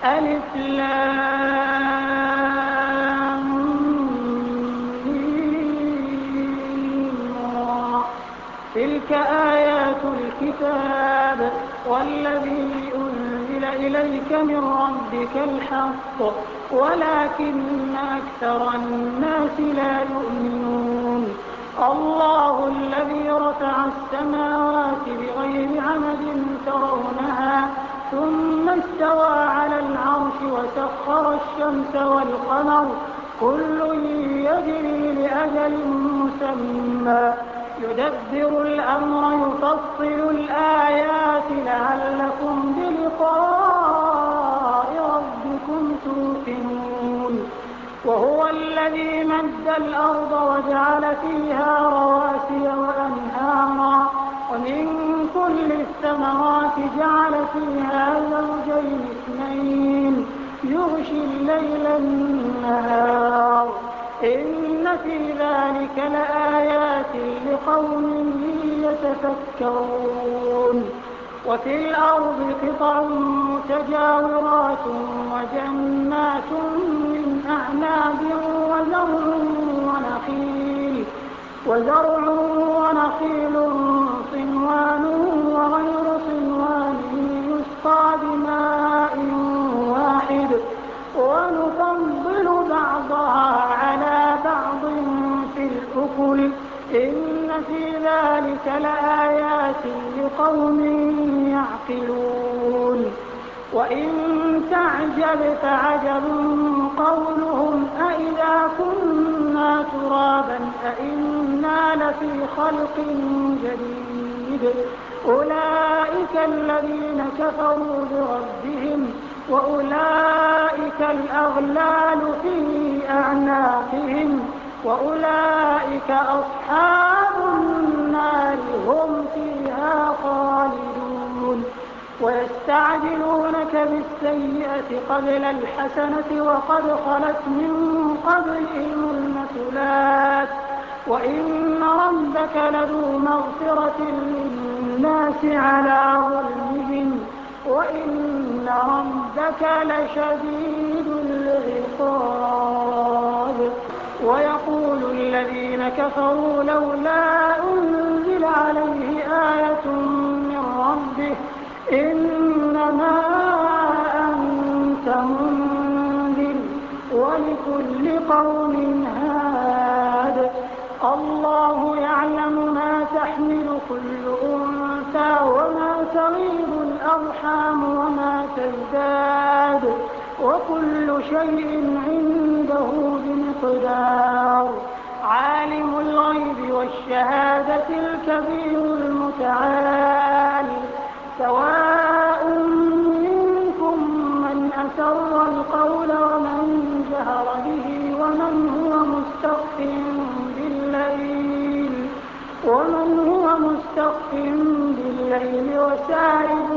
ألف لام ميم را. تلك آيات الكتاب والذي أنزل إليك من ربك الحق ولكن أكثر الناس لا يؤمنون. الله الذي رفع السماوات بغير عمد ترونها ثم استوى على العرش وسخر الشمس والقمر كل يجري لأجل مسمى يدبر الأمر يفصل الآيات لعلكم بلقاء ربكم توقنون. وهو الذي مد الأرض وجعل فيها رواسي وأنهارا ومن كل الثمرات جعل فيها زوجين اثنين يغشي الليل النهار إن في ذلك لآيات لقوم يتفكرون. وفي الأرض قطع متجاورات وجنات من أعناب وزرع ونخيل صنوان وغير صنوان يسقى بماء واحد ونفضل بعضها على بعض في الأكل إن في ذلك لآيات لقوم يعقلون. وإن تعجب فعجب قولهم أإذا كنا ترابا أإنا لفي خلق جديد أولئك الذين كفروا بربهم وأولئك الأغلال في أعناقهم وأولئك أصحاب النار هم فيها خالدون. ويستعجلونك بالسيئة قبل الحسنة وقد خلت من قبلهم المثلات وإن ربك لذو مغفرة للناس على ظلمهم وإن ربك لشديد العقاب. ويقول الذين كفروا لولا أنزل عليه آية من ربه إنما أنت منذر ولكل قوم هاد. الله يعلم ما تحمل كل أنثى وما تغيض الأرحام وما تزداد وكل شيء عنده بمقدار. عالم الغيب والشهادة الكبير المتعال سواء منكم من أسر القول ومن جهر به ومن هو مستخف بالليل وسارب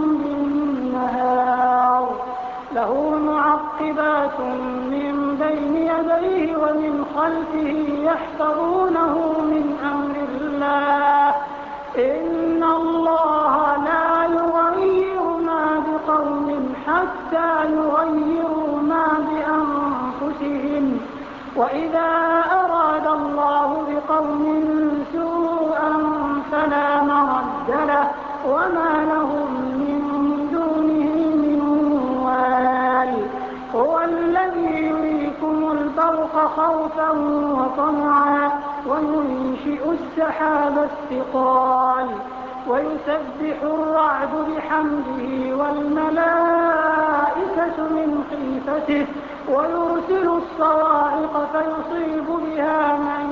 بالنهار له معقبات من بين يديه ومن خلفه يحفظونه من أمر الله إن الله لا يغير ما بقوم حتى يغيروا ما بأنفسهم وإذا أراد الله بقوم سوءا فلا مرد له وما لهم من دونه من وال. هو الذي يريكم البرق خوفا وطمعا وينشئ السحاب الثقال ويسبح الرعد بحمده والملائكة من خيفته ويرسل الصواعق فيصيب بها من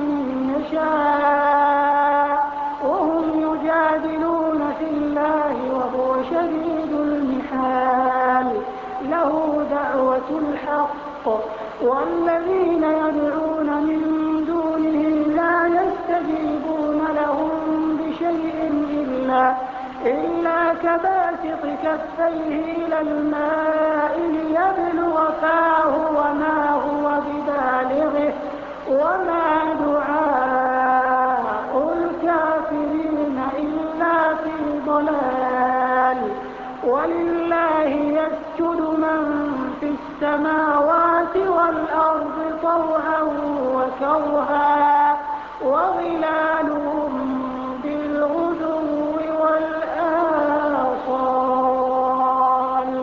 يشاء وهم يجادلون في الله وهو شديد المحال. له دعوة الحق والذين يدعون من دونه لا يستجيبون لهم بشيء إلا كباسط كفيه إلى الماء ليبلغ فاه وما هو ببالغه وما دعاء الكافرين إلا في ضلال. ولله يسجد من السماوات والأرض طوعا وكرها وظلالهم بالغدو والآصال.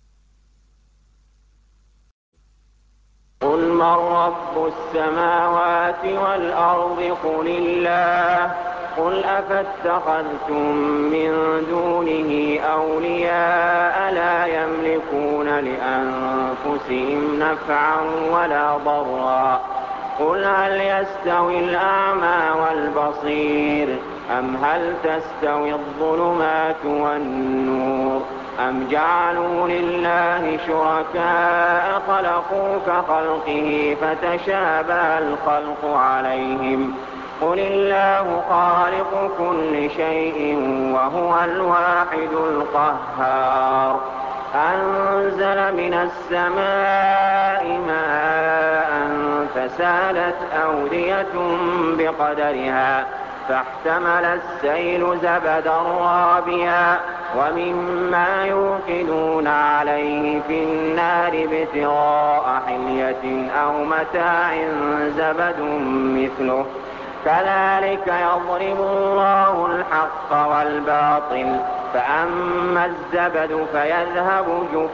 قل من رب السماوات والأرض قل الله. قل أفاتخذتم من دونه أولياء لا يملكون لأنفسهم نفعا ولا ضرا. قل هل يستوي الأعمى والبصير أم هل تستوي الظلمات والنور أم جعلوا لله شركاء خلقوا كخلقه فتشابه الخلق عليهم. قل الله خالق كل شيء وهو الواحد القهار. أنزل من السماء ماء فسالت أودية بقدرها فاحتمل السيل زبدا رابيا ومما يوقدون عليه في النار ابتغاء حلية أو متاع زبد مثله كذلك يضرب الله الحق والباطل فأما الزبد فيذهب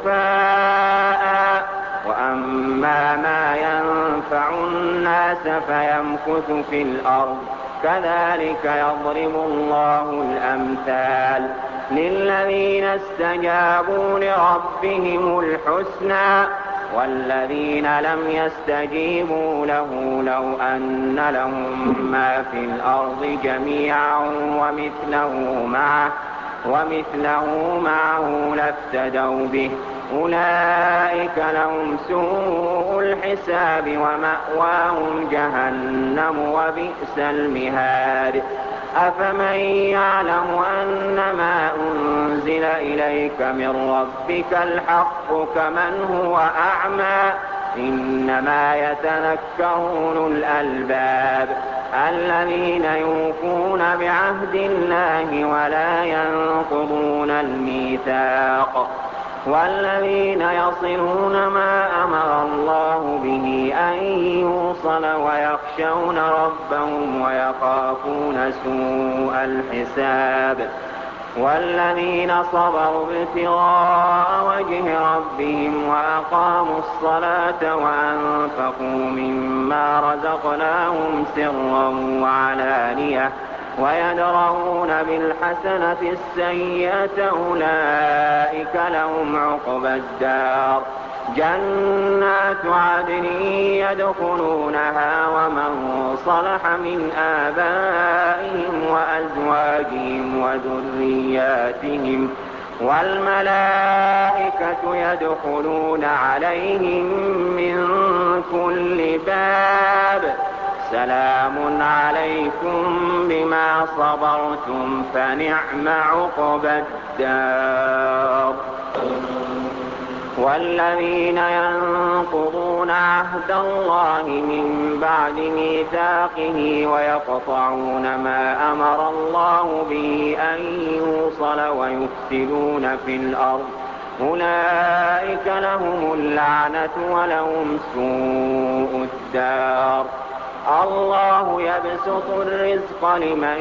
جفاء وأما ما ينفع الناس فيمكث في الأرض كذلك يضرب الله الأمثال للذين استجابوا لربهم الحسنى والذين لم يستجيبوا له لو أن لهم ما في الأرض جميعا ومثله معه لافتدوا به أولئك لهم سوء الحساب ومأواهم جهنم وبئس المهاد. أفمن يعلم أنما أنزل إليك من ربك الحق كمن هو أعمى إنما يتذكر أولو الألباب الذين يوفون بعهد الله ولا ينقضون الميثاق والذين يصلون ما أمر الله به أن يوصل ويخشون ربهم ويخافون سوء الحساب والذين صبروا ابتغاء وجه ربهم وأقاموا الصلاة وأنفقوا مما رزقناهم سرا وعلانية ويدرؤون بالحسنة السيئة أولئك لهم عقبى الدار جنات عدن يدخلونها ومن صلح من آبائهم وأزواجهم وذرياتهم والملائكة يدخلون عليهم من كل باب سلام عليكم بما صبرتم فنعم عقبى الدار. والذين ينقضون عهد الله من بعد ميثاقه ويقطعون ما أمر الله به أن يوصل ويفسدون في الأرض أولئك لهم اللعنة ولهم سوء الدار. الله يبسط الرزق لمن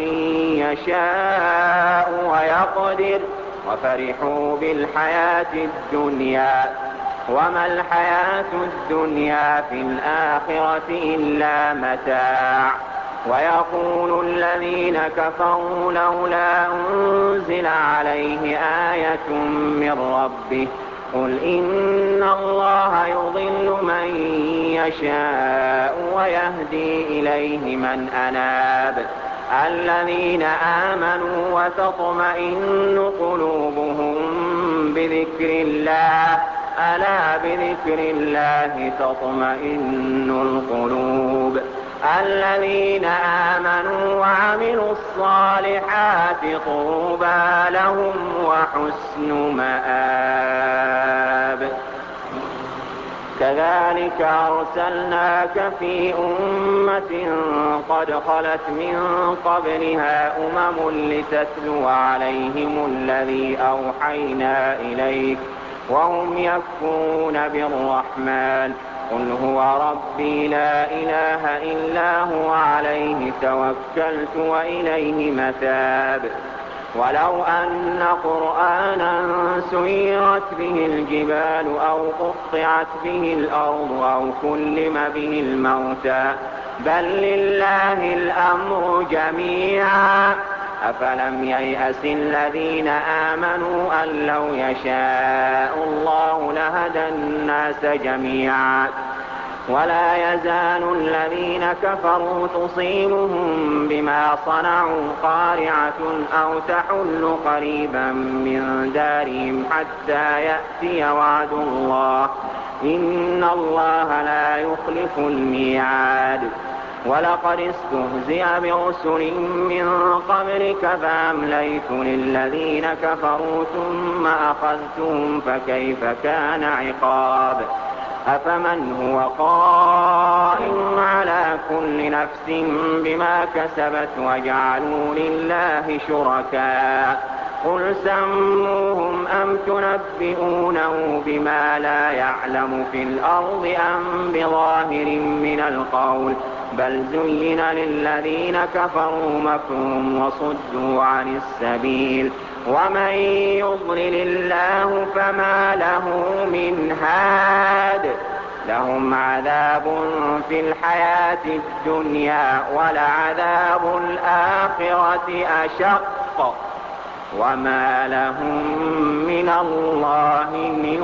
يشاء ويقدر وفرحوا بالحياة الدنيا وما الحياة الدنيا في الآخرة إلا متاع. ويقول الذين كفروا لولا أنزل عليه آية من ربه قل إن الله يضل من يشاء ويهدي إليه من أناب الذين آمنوا وتطمئن قلوبهم بذكر الله ألا بذكر الله تطمئن القلوب الذين آمنوا وعملوا الصالحات طوبى لهم وحسن مآب. كذلك أرسلناك في أمة قد خلت من قبلها أمم لتتلو عليهم الذي أوحينا إليك وهم يكفرون بالرحمن قل هو ربي لا إله إلا هو عليه توكلت وإليه متاب ولو أن قرآنا سيرت به الجبال أو قطعت به الأرض أو كلم به الموتى بل لله الأمر جميعا أفلم ييأس الذين آمنوا أن لو يشاء الله لهدى الناس جميعا ولا يزال الذين كفروا تصيبهم بما صنعوا قارعة أو تحل قريبا من دارهم حتى يأتي وعد الله إن الله لا يخلف الميعاد ولقد استهزئ برسل من قبلك فأمليت للذين كفروا ثم أخذتهم فكيف كان عقاب أفمن هو قائم على كل نفس بما كسبت وجعلوا لله شركاء قل سموهم أم تنبئونه بما لا يعلم في الأرض أم بظاهر من القول بل زين للذين كفروا مكرهم وصدوا عن السبيل ومن يضلل الله فما له من هاد لهم عذاب في الحياة الدنيا ولعذاب الآخرة أشق وما لهم من الله من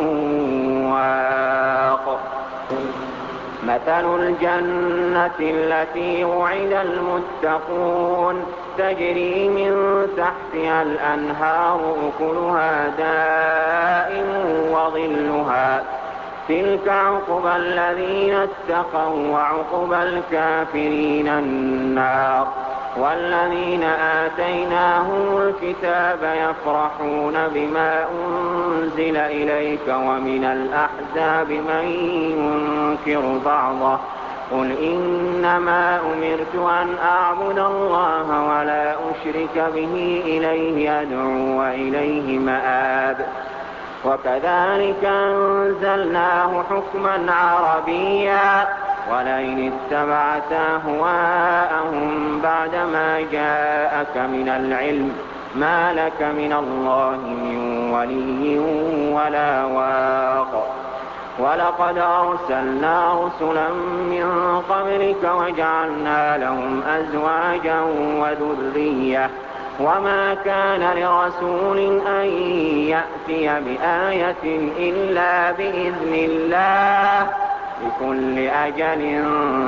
واق مثل الجنة التي وعد المتقون تجري من تحتها الأنهار أكلها دائم وظلها تلك عقبى الذين اتقوا وعقبى الكافرين النار والذين آتيناهم الكتاب يفرحون بما أنزل إليك ومن الأحزاب من ينكر بعضه قل إنما أمرت أن أعبد الله ولا أشرك به إليه أدعو وإليه مآب وكذلك أنزلناه حكما عربيا ولئن اتبعت أهواءهم بعدما جاءك من العلم ما لك من الله من ولي ولا واق ولقد أرسلنا رسلا من قبلك وجعلنا لهم أزواجا وذرية وما كان لرسول أن يأتي بآية إلا بإذن الله لكل أجل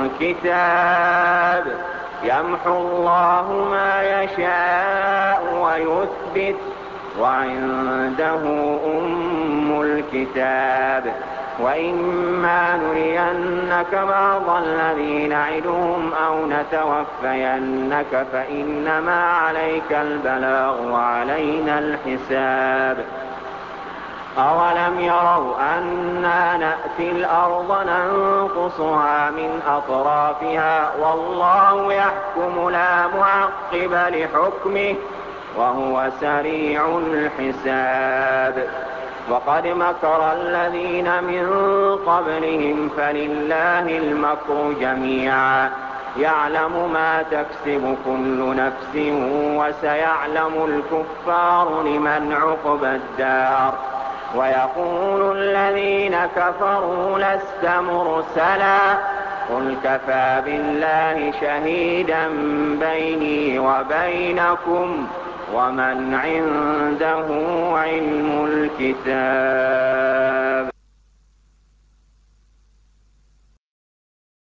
كتاب يمحو الله ما يشاء ويثبت وعنده أم الكتاب وإما نرينك بعض الذي نعدهم أو نتوفينك فإنما عليك البلاغ وعلينا الحساب أولم يروا أنا نأتي الأرض ننقصها من أطرافها والله يحكم لا معقب لحكمه وهو سريع الحساب وقد مكر الذين من قبلهم فلله المكر جميعا يعلم ما تكسب كل نفس وسيعلم الكفار لمن عقبى الدار ويقول الذين كفروا لست مرسلا قل كفى بالله شهيدا بيني وبينكم ومن عنده علم الكتاب